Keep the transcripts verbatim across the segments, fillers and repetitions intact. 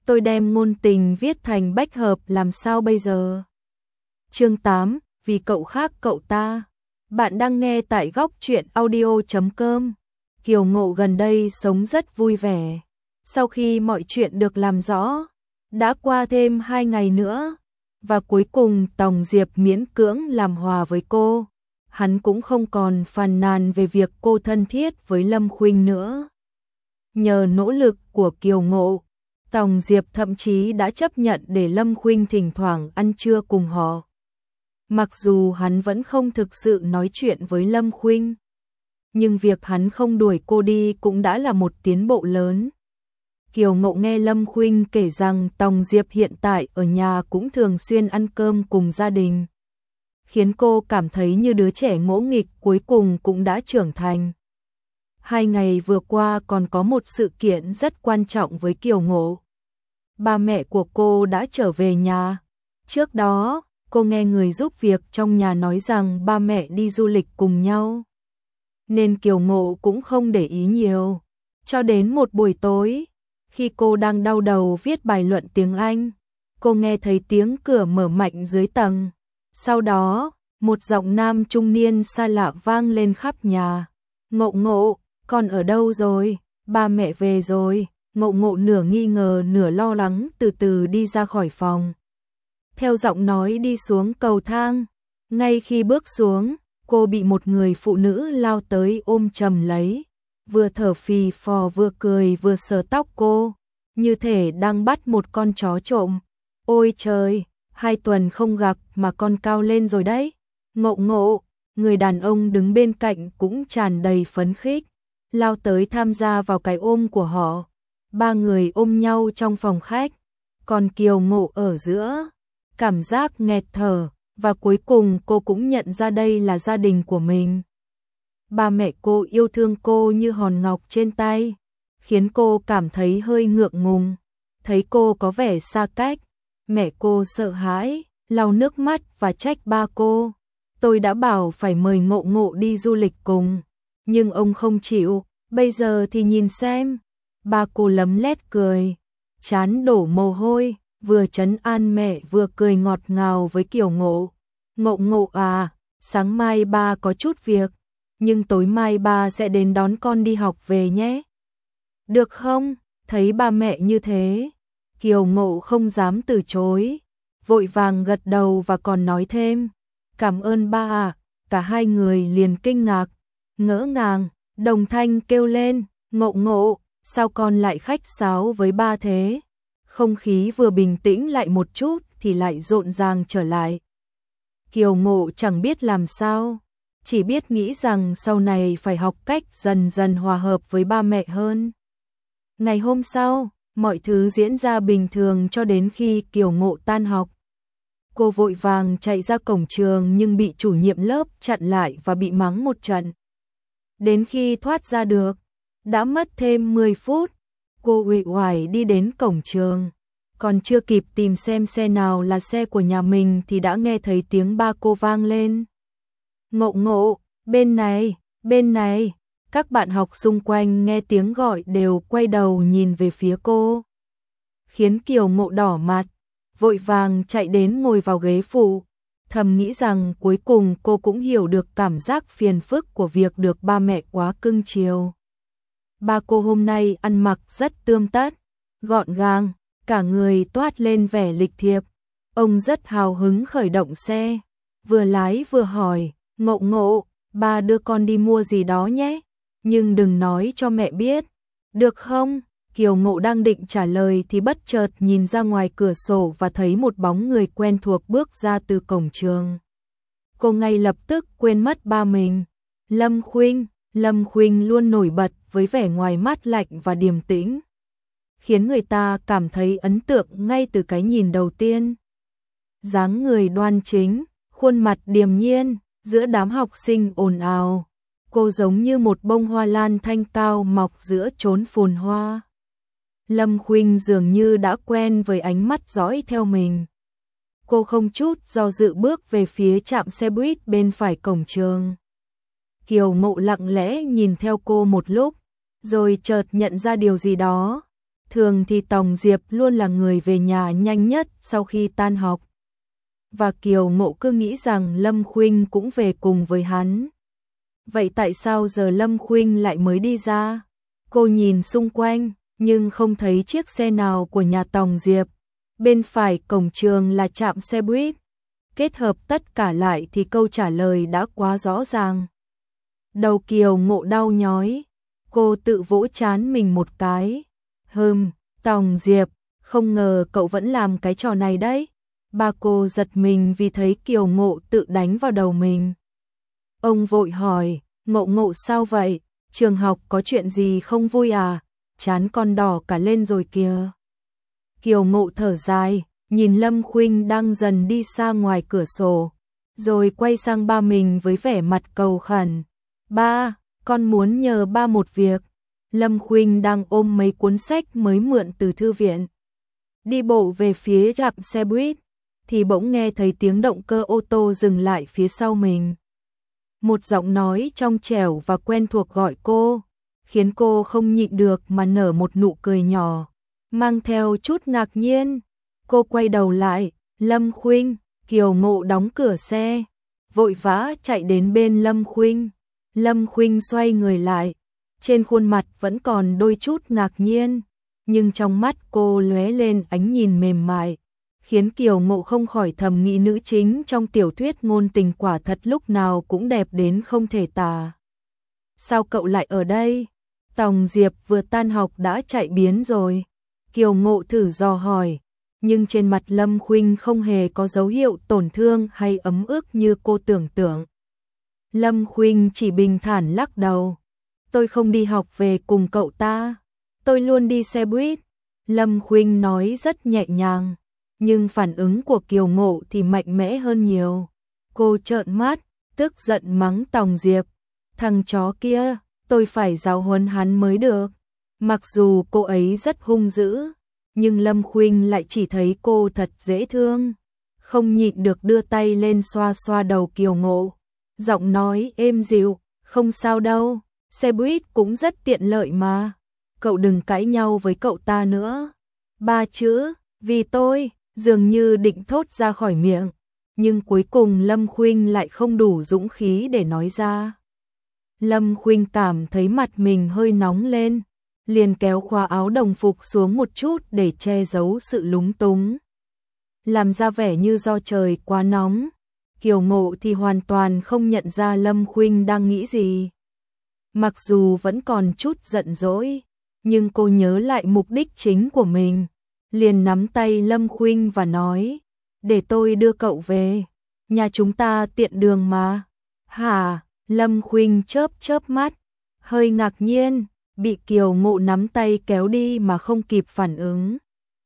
tôi đem ngôn tình viết thành bách hợp làm sao bây giờ? Chương tám, vì cậu khác cậu ta. Bạn đang nghe tại góc truyện audio chấm com. Kiều Ngộ gần đây sống rất vui vẻ. Sau khi mọi chuyện được làm rõ, đã qua thêm hai ngày nữa, và cuối cùng Tòng Diệp miễn cưỡng làm hòa với cô. Hắn cũng không còn phàn nàn về việc cô thân thiết với Lâm Khuynh nữa. Nhờ nỗ lực của Kiều Ngộ, Tòng Diệp thậm chí đã chấp nhận để Lâm Khuynh thỉnh thoảng ăn trưa cùng họ. Mặc dù hắn vẫn không thực sự nói chuyện với Lâm Khuynh, nhưng việc hắn không đuổi cô đi cũng đã là một tiến bộ lớn. Kiều Ngộ nghe Lâm Khuynh kể rằng Tòng Diệp hiện tại ở nhà cũng thường xuyên ăn cơm cùng gia đình, khiến cô cảm thấy như đứa trẻ ngỗ nghịch cuối cùng cũng đã trưởng thành. Hai ngày vừa qua còn có một sự kiện rất quan trọng với Kiều Ngộ. Ba mẹ của cô đã trở về nhà. Trước đó, cô nghe người giúp việc trong nhà nói rằng ba mẹ đi du lịch cùng nhau, nên Kiều Ngộ cũng không để ý nhiều. Cho đến một buổi tối, khi cô đang đau đầu viết bài luận tiếng Anh, cô nghe thấy tiếng cửa mở mạnh dưới tầng. Sau đó, một giọng nam trung niên xa lạ vang lên khắp nhà. Ngộ Ngộ, con ở đâu rồi? Ba mẹ về rồi. Ngộ Ngộ nửa nghi ngờ nửa lo lắng từ từ đi ra khỏi phòng. Theo giọng nói đi xuống cầu thang. Ngay khi bước xuống, cô bị một người phụ nữ lao tới ôm chầm lấy, vừa thở phì phò vừa cười vừa sờ tóc cô, như thể đang bắt một con chó trộm. Ôi trời, hai tuần không gặp mà con cao lên rồi đấy. Ngộ Ngộ, người đàn ông đứng bên cạnh cũng tràn đầy phấn khích, lao tới tham gia vào cái ôm của họ. Ba người ôm nhau trong phòng khách, còn Kiều Ngộ ở giữa, cảm giác nghẹt thở, và cuối cùng cô cũng nhận ra đây là gia đình của mình. Ba mẹ cô yêu thương cô như hòn ngọc trên tay, khiến cô cảm thấy hơi ngượng ngùng. Thấy cô có vẻ xa cách, mẹ cô sợ hãi, lau nước mắt và trách ba cô. Tôi đã bảo phải mời Ngộ Ngộ đi du lịch cùng, nhưng ông không chịu, bây giờ thì nhìn xem. Ba cô lấm lét cười, trán đổ mồ hôi, vừa trấn an mẹ vừa cười ngọt ngào với Kiều Ngộ. Ngộ Ngộ à, sáng mai ba có chút việc, nhưng tối mai ba sẽ đến đón con đi học về nhé. Được không? Thấy ba mẹ như thế, Kiều Ngộ không dám từ chối, vội vàng gật đầu và còn nói thêm, cảm ơn ba ạ. Cả hai người liền kinh ngạc, ngỡ ngàng, đồng thanh kêu lên, Ngộ Ngộ, sao con lại khách sáo với ba thế? Không khí vừa bình tĩnh lại một chút thì lại rộn ràng trở lại. Kiều Ngộ chẳng biết làm sao, chỉ biết nghĩ rằng sau này phải học cách dần dần hòa hợp với ba mẹ hơn. Ngày hôm sau, mọi thứ diễn ra bình thường cho đến khi Kiều Ngộ tan học. Cô vội vàng chạy ra cổng trường nhưng bị chủ nhiệm lớp chặn lại và bị mắng một trận. Đến khi thoát ra được, đã mất thêm mười phút, cô uể oải đi đến cổng trường. Còn chưa kịp tìm xem xe nào là xe của nhà mình thì đã nghe thấy tiếng ba cô vang lên. Ngộ Ngộ, bên này, bên này. Các bạn học xung quanh nghe tiếng gọi đều quay đầu nhìn về phía cô, khiến Kiều Ngộ đỏ mặt, vội vàng chạy đến ngồi vào ghế phụ, thầm nghĩ rằng cuối cùng cô cũng hiểu được cảm giác phiền phức của việc được ba mẹ quá cưng chiều. Ba cô hôm nay ăn mặc rất tươm tất, gọn gàng, cả người toát lên vẻ lịch thiệp. Ông rất hào hứng khởi động xe, vừa lái vừa hỏi, Ngộ Ngộ, ba đưa con đi mua gì đó nhé, nhưng đừng nói cho mẹ biết, được không? Kiều Ngộ đang định trả lời thì bất chợt nhìn ra ngoài cửa sổ và thấy một bóng người quen thuộc bước ra từ cổng trường. Cô ngay lập tức quên mất ba mình. Lâm Khuynh, Lâm Khuynh luôn nổi bật với vẻ ngoài mát lạnh và điềm tĩnh, khiến người ta cảm thấy ấn tượng ngay từ cái nhìn đầu tiên. Dáng người đoan chính, khuôn mặt điềm nhiên, giữa đám học sinh ồn ào, cô giống như một bông hoa lan thanh cao mọc giữa chốn phồn hoa. Lâm Khuynh dường như đã quen với ánh mắt dõi theo mình. Cô không chút do dự bước về phía trạm xe buýt bên phải cổng trường. Kiều Ngộ lặng lẽ nhìn theo cô một lúc, rồi chợt nhận ra điều gì đó. Thường thì Tòng Diệp luôn là người về nhà nhanh nhất sau khi tan học. Và Kiều Ngộ cứ nghĩ rằng Lâm Khuynh cũng về cùng với hắn. Vậy tại sao giờ Lâm Khuynh lại mới đi ra? Cô nhìn xung quanh, nhưng không thấy chiếc xe nào của nhà Tòng Diệp. Bên phải cổng trường là trạm xe buýt. Kết hợp tất cả lại thì câu trả lời đã quá rõ ràng. Đầu Kiều Ngộ đau nhói. Cô tự vỗ trán mình một cái. Hừm, Tòng Diệp, không ngờ cậu vẫn làm cái trò này đấy. Ba cô giật mình vì thấy Kiều Ngộ tự đánh vào đầu mình. Ông vội hỏi, Ngộ Ngộ sao vậy? Trường học có chuyện gì không vui à? Trán con đỏ cả lên rồi kìa. Kiều Ngộ thở dài, nhìn Lâm Khuynh đang dần đi xa ngoài cửa sổ, rồi quay sang ba mình với vẻ mặt cầu khẩn. Ba, con muốn nhờ ba một việc. Lâm Khuynh đang ôm mấy cuốn sách mới mượn từ thư viện. Đi bộ về phía trạm xe buýt, thì bỗng nghe thấy tiếng động cơ ô tô dừng lại phía sau mình. Một giọng nói trong trẻo và quen thuộc gọi cô, khiến cô không nhịn được mà nở một nụ cười nhỏ, mang theo chút ngạc nhiên. Cô quay đầu lại, Lâm Khuynh. Kiều Ngộ đóng cửa xe, vội vã chạy đến bên Lâm Khuynh. Lâm Khuynh xoay người lại, trên khuôn mặt vẫn còn đôi chút ngạc nhiên, nhưng trong mắt cô lóe lên ánh nhìn mềm mại, khiến Kiều Ngộ không khỏi thầm nghĩ nữ chính trong tiểu thuyết ngôn tình quả thật lúc nào cũng đẹp đến không thể tả. Sao cậu lại ở đây? Tòng Diệp vừa tan học đã chạy biến rồi. Kiều Ngộ thử dò hỏi, nhưng trên mặt Lâm Khuynh không hề có dấu hiệu tổn thương hay ấm ức như cô tưởng tượng. Lâm Khuynh chỉ bình thản lắc đầu. Tôi không đi học về cùng cậu ta, tôi luôn đi xe buýt. Lâm Khuynh nói rất nhẹ nhàng, nhưng phản ứng của Kiều Ngộ thì mạnh mẽ hơn nhiều. Cô trợn mắt, tức giận mắng Tòng Diệp. Thằng chó kia, tôi phải giáo huấn hắn mới được. Mặc dù cô ấy rất hung dữ, nhưng Lâm Khuynh lại chỉ thấy cô thật dễ thương. Không nhịn được đưa tay lên xoa xoa đầu Kiều Ngộ. Giọng nói êm dịu, không sao đâu, xe buýt cũng rất tiện lợi mà. Cậu đừng cãi nhau với cậu ta nữa. Ba chữ, vì tôi, dường như định thốt ra khỏi miệng, nhưng cuối cùng Lâm Khuynh lại không đủ dũng khí để nói ra. Lâm Khuynh cảm thấy mặt mình hơi nóng lên, liền kéo khóa áo đồng phục xuống một chút để che giấu sự lúng túng, làm ra vẻ như do trời quá nóng. Kiều Ngộ thì hoàn toàn không nhận ra Lâm Khuynh đang nghĩ gì. Mặc dù vẫn còn chút giận dỗi, nhưng cô nhớ lại mục đích chính của mình, liền nắm tay Lâm Khuynh và nói, để tôi đưa cậu về, nhà chúng ta tiện đường mà. Hả? Lâm Khuynh chớp chớp mắt, hơi ngạc nhiên, bị Kiều Ngộ nắm tay kéo đi mà không kịp phản ứng.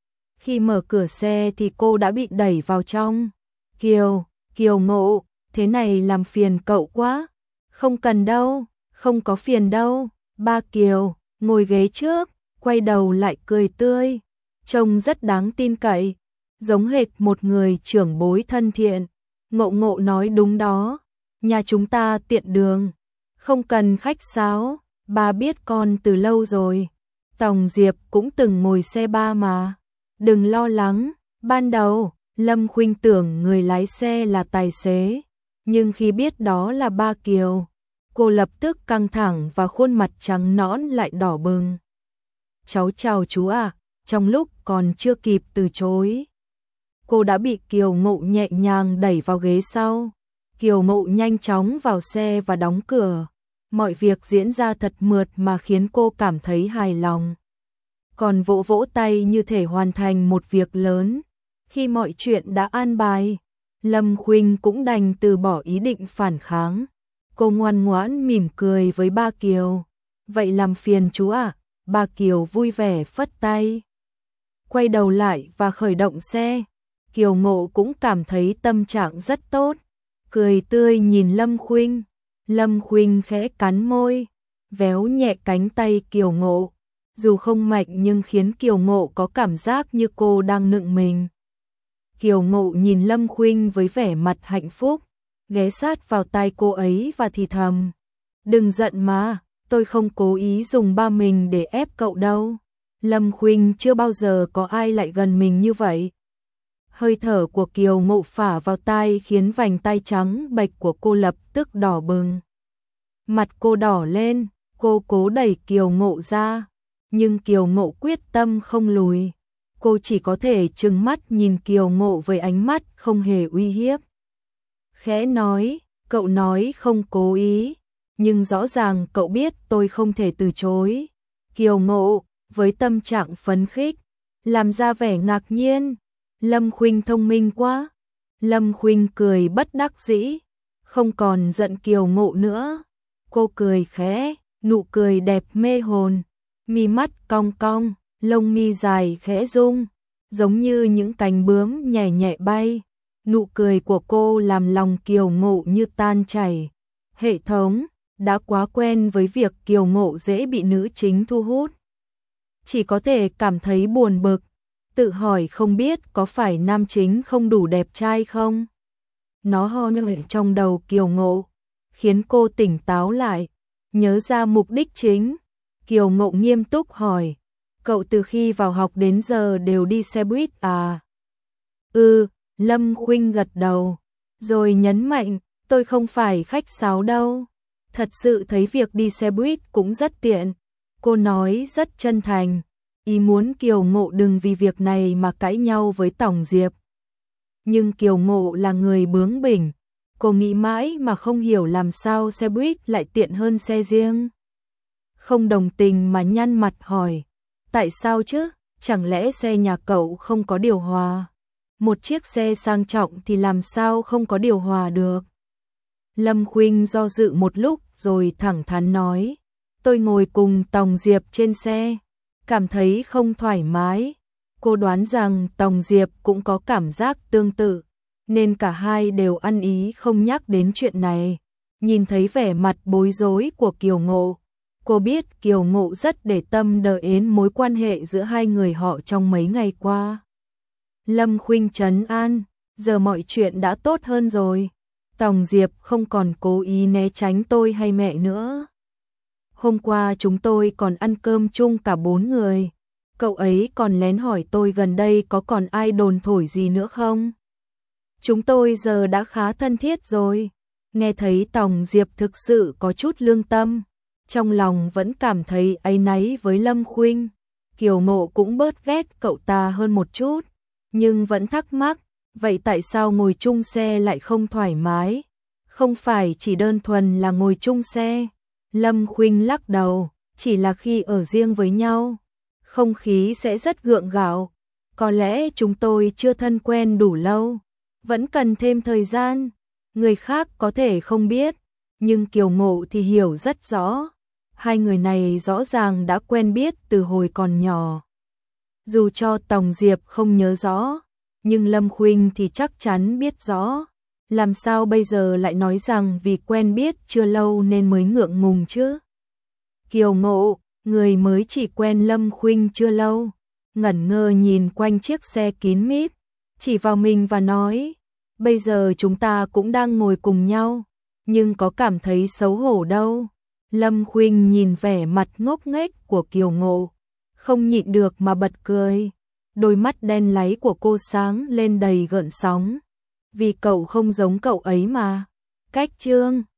Khi mở cửa xe thì cô đã bị đẩy vào trong. Kiều, Kiều Ngộ, thế này làm phiền cậu quá. Không cần đâu, không có phiền đâu. Ba Kiều, ngồi ghế trước, quay đầu lại cười tươi, trông rất đáng tin cậy, giống hệt một người trưởng bối thân thiện. Ngộ Ngộ nói đúng đó, nhà chúng ta tiện đường, không cần khách sáo, ba biết con từ lâu rồi. Tòng Diệp cũng từng ngồi xe ba mà. Đừng lo lắng, ban đầu Lâm Khuynh tưởng người lái xe là tài xế, nhưng khi biết đó là ba Kiều, cô lập tức căng thẳng và khuôn mặt trắng nõn lại đỏ bừng. Cháu chào chú ạ. Trong lúc còn chưa kịp từ chối, cô đã bị Kiều Ngộ nhẹ nhàng đẩy vào ghế sau. Kiều Ngộ nhanh chóng vào xe và đóng cửa. Mọi việc diễn ra thật mượt mà khiến cô cảm thấy hài lòng. Còn vỗ vỗ tay như thể hoàn thành một việc lớn. Khi mọi chuyện đã an bài, Lâm Khuynh cũng đành từ bỏ ý định phản kháng. Cô ngoan ngoãn mỉm cười với ba Kiều. Vậy làm phiền chú ạ. Ba Kiều vui vẻ phất tay, quay đầu lại và khởi động xe. Kiều Ngộ cũng cảm thấy tâm trạng rất tốt, cười tươi nhìn Lâm Khuynh. Lâm Khuynh khẽ cắn môi, véo nhẹ cánh tay Kiều Ngộ, dù không mạnh nhưng khiến Kiều Ngộ có cảm giác như cô đang nựng mình. Kiều Ngộ nhìn Lâm Khuynh với vẻ mặt hạnh phúc, ghé sát vào tai cô ấy và thì thầm, đừng giận mà, tôi không cố ý dùng ba mình để ép cậu đâu. Lâm Khuynh chưa bao giờ có ai lại gần mình như vậy. Hơi thở của Kiều Ngộ phả vào tai khiến vành tai trắng bệch của cô lập tức đỏ bừng. Mặt cô đỏ lên, cô cố đẩy Kiều Ngộ ra, nhưng Kiều Ngộ quyết tâm không lùi. Cô chỉ có thể trừng mắt nhìn Kiều Ngộ với ánh mắt không hề uy hiếp. Khẽ nói, cậu nói không cố ý, nhưng rõ ràng cậu biết tôi không thể từ chối. Kiều Ngộ, với tâm trạng phấn khích, làm ra vẻ ngạc nhiên. Lâm Khuynh thông minh quá. Lâm Khuynh cười bất đắc dĩ, không còn giận Kiều Ngộ nữa. Cô cười khẽ, nụ cười đẹp mê hồn, mi mắt cong cong, lông mi dài khẽ rung, giống như những cánh bướm nhẹ nhẹ bay. Nụ cười của cô làm lòng Kiều Ngộ như tan chảy. Hệ thống đã quá quen với việc Kiều Ngộ dễ bị nữ chính thu hút, chỉ có thể cảm thấy buồn bực, tự hỏi không biết có phải nam chính không đủ đẹp trai không. Nó ho nhẹ trong đầu Kiều Ngộ, khiến cô tỉnh táo lại, nhớ ra mục đích chính. Kiều Ngộ nghiêm túc hỏi, cậu từ khi vào học đến giờ đều đi xe buýt à? Ừ, Lâm Khuynh gật đầu, rồi nhấn mạnh, tôi không phải khách sáo đâu. Thật sự thấy việc đi xe buýt cũng rất tiện. Cô nói rất chân thành, ý muốn Kiều Ngộ đừng vì việc này mà cãi nhau với Tổng Diệp. Nhưng Kiều Ngộ là người bướng bỉnh, cô nghĩ mãi mà không hiểu làm sao xe buýt lại tiện hơn xe riêng. Không đồng tình mà nhăn mặt hỏi, tại sao chứ, chẳng lẽ xe nhà cậu không có điều hòa? Một chiếc xe sang trọng thì làm sao không có điều hòa được? Lâm Khuynh do dự một lúc rồi thẳng thắn nói, tôi ngồi cùng Tòng Diệp trên xe, cảm thấy không thoải mái. Cô đoán rằng Tòng Diệp cũng có cảm giác tương tự, nên cả hai đều ăn ý không nhắc đến chuyện này. Nhìn thấy vẻ mặt bối rối của Kiều Ngộ, cô biết Kiều Ngộ rất để tâm đợi đến mối quan hệ giữa hai người họ trong mấy ngày qua. Lâm Khuynh trấn an, giờ mọi chuyện đã tốt hơn rồi. Tòng Diệp không còn cố ý né tránh tôi hay mẹ nữa. Hôm qua chúng tôi còn ăn cơm chung cả bốn người. Cậu ấy còn lén hỏi tôi gần đây có còn ai đồn thổi gì nữa không? Chúng tôi giờ đã khá thân thiết rồi. Nghe thấy Tòng Diệp thực sự có chút lương tâm, trong lòng vẫn cảm thấy áy náy với Lâm Khuynh. Kiều Ngộ cũng bớt ghét cậu ta hơn một chút, nhưng vẫn thắc mắc, vậy tại sao ngồi chung xe lại không thoải mái? Không phải chỉ đơn thuần là ngồi chung xe. Lâm Khuynh lắc đầu, chỉ là khi ở riêng với nhau, không khí sẽ rất gượng gạo. Có lẽ chúng tôi chưa thân quen đủ lâu, vẫn cần thêm thời gian. Người khác có thể không biết, nhưng Kiều Ngộ thì hiểu rất rõ. Hai người này rõ ràng đã quen biết từ hồi còn nhỏ. Dù cho Tòng Diệp không nhớ rõ, nhưng Lâm Khuynh thì chắc chắn biết rõ. Làm sao bây giờ lại nói rằng vì quen biết chưa lâu nên mới ngượng ngùng chứ? Kiều Ngộ, người mới chỉ quen Lâm Khuynh chưa lâu, ngẩn ngơ nhìn quanh chiếc xe kín mít, chỉ vào mình và nói, bây giờ chúng ta cũng đang ngồi cùng nhau, nhưng có cảm thấy xấu hổ đâu. Lâm Khuynh nhìn vẻ mặt ngốc nghếch của Kiều Ngộ, không nhịn được mà bật cười. Đôi mắt đen láy của cô sáng lên đầy gợn sóng. Vì cậu không giống cậu ấy mà. Cách chương